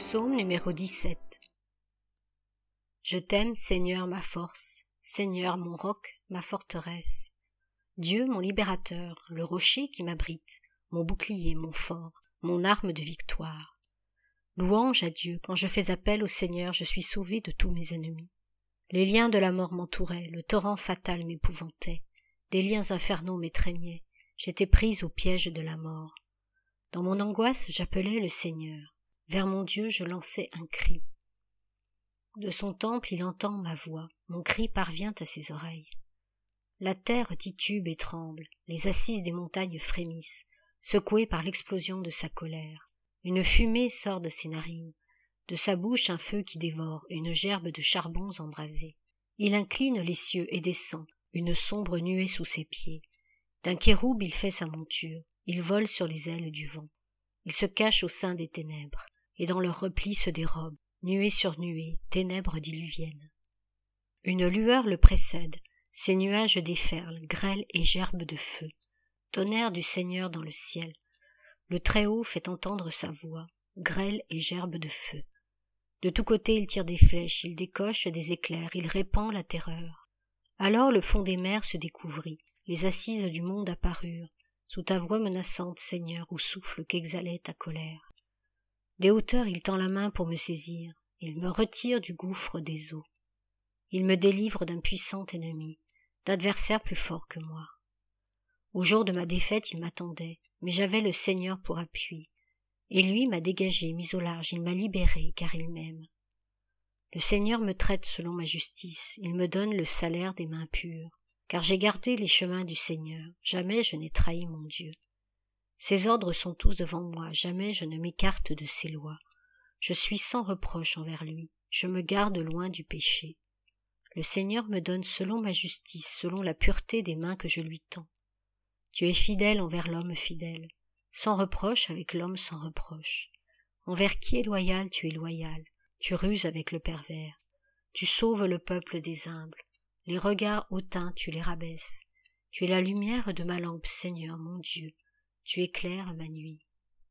Psaume numéro 17. Je t'aime, Seigneur, ma force, Seigneur, mon roc, ma forteresse. Dieu, mon libérateur, le rocher qui m'abrite, mon bouclier, mon fort, mon arme de victoire. Louange à Dieu, quand je fais appel au Seigneur, je suis sauvé de tous mes ennemis. Les liens de la mort m'entouraient, le torrent fatal m'épouvantait, des liens infernaux m'étreignaient, j'étais prise au piège de la mort. Dans mon angoisse, j'appelais le Seigneur. Vers mon Dieu, je lançais un cri. De son temple, il entend ma voix, mon cri parvient à ses oreilles. La terre titube et tremble, les assises des montagnes frémissent, secouées par l'explosion de sa colère. Une fumée sort de ses narines, de sa bouche un feu qui dévore, une gerbe de charbons embrasés. Il incline les cieux et descend, une sombre nuée sous ses pieds. D'un kéroub il fait sa monture, il vole sur les ailes du vent. Il se cache au sein des ténèbres, et dans leur repli se dérobe, nuée sur nuée, ténèbres diluviennes. Une lueur le précède, ses nuages déferlent, grêle et gerbe de feu. Tonnerre du Seigneur dans le ciel, le Très-Haut fait entendre sa voix, grêle et gerbe de feu. De tous côtés il tire des flèches, il décoche des éclairs, il répand la terreur. Alors le fond des mers se découvrit, les assises du monde apparurent, sous ta voix menaçante, Seigneur, où souffle qu'exhalait ta colère. Des hauteurs il tend la main pour me saisir, il me retire du gouffre des eaux. Il me délivre d'un puissant ennemi, d'adversaires plus forts que moi. Au jour de ma défaite il m'attendait, mais j'avais le Seigneur pour appui. Et lui m'a dégagé, mis au large, il m'a libéré, car il m'aime. Le Seigneur me traite selon ma justice, il me donne le salaire des mains pures, car j'ai gardé les chemins du Seigneur, jamais je n'ai trahi mon Dieu. Ses ordres sont tous devant moi, jamais je ne m'écarte de ses lois. Je suis sans reproche envers lui, je me garde loin du péché. Le Seigneur me donne selon ma justice, selon la pureté des mains que je lui tends. Tu es fidèle envers l'homme fidèle, sans reproche avec l'homme sans reproche. Envers qui est loyal, tu es loyal, tu ruses avec le pervers. Tu sauves le peuple des humbles, les regards hautains tu les rabaisses. Tu es la lumière de ma lampe, Seigneur mon Dieu. Tu éclaires ma nuit.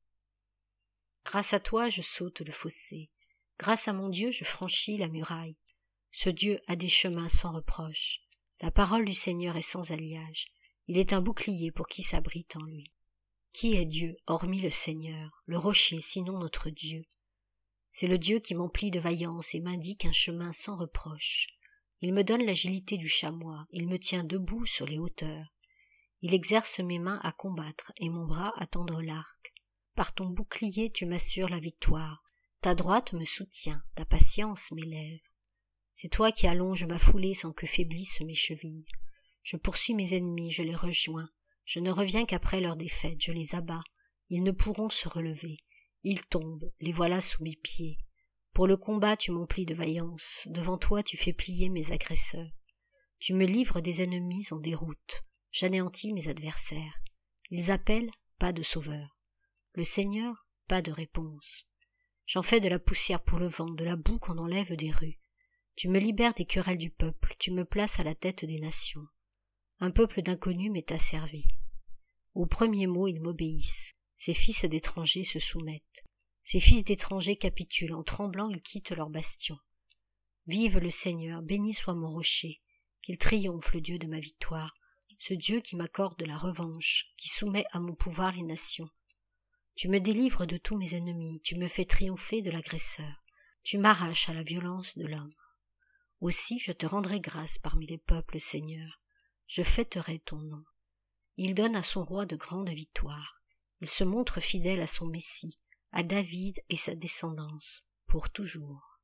Grâce à toi, je saute le fossé. Grâce à mon Dieu, je franchis la muraille. Ce Dieu a des chemins sans reproche. La parole du Seigneur est sans alliage. Il est un bouclier pour qui s'abrite en lui. Qui est Dieu, hormis le Seigneur, le rocher, sinon notre Dieu? C'est le Dieu qui m'emplit de vaillance et m'indique un chemin sans reproche. Il me donne l'agilité du chamois, il me tient debout sur les hauteurs. Il exerce mes mains à combattre et mon bras à tendre l'arc. Par ton bouclier tu m'assures la victoire, ta droite me soutient, ta patience m'élève. C'est toi qui allonges ma foulée sans que faiblissent mes chevilles. Je poursuis mes ennemis, je les rejoins, je ne reviens qu'après leur défaite, je les abats, ils ne pourront se relever, ils tombent, les voilà sous mes pieds. Pour le combat tu m'emplis de vaillance, devant toi tu fais plier mes agresseurs. Tu me livres des ennemis en déroute. J'anéantis mes adversaires. Ils appellent, pas de sauveur. Le Seigneur, pas de réponse. J'en fais de la poussière pour le vent, de la boue qu'on enlève des rues. Tu me libères des querelles du peuple, tu me places à la tête des nations. Un peuple d'inconnus m'est asservi. Au premier mot, ils m'obéissent. Ces fils d'étrangers se soumettent. Ces fils d'étrangers capitulent, en tremblant ils quittent leur bastion. Vive le Seigneur, béni soit mon rocher, qu'il triomphe le Dieu de ma victoire. Ce Dieu qui m'accorde la revanche, qui soumet à mon pouvoir les nations. Tu me délivres de tous mes ennemis, tu me fais triompher de l'agresseur, tu m'arraches à la violence de l'homme. Aussi je te rendrai grâce parmi les peuples, Seigneur, je fêterai ton nom. Il donne à son roi de grandes victoires, il se montre fidèle à son Messie, à David et sa descendance, pour toujours.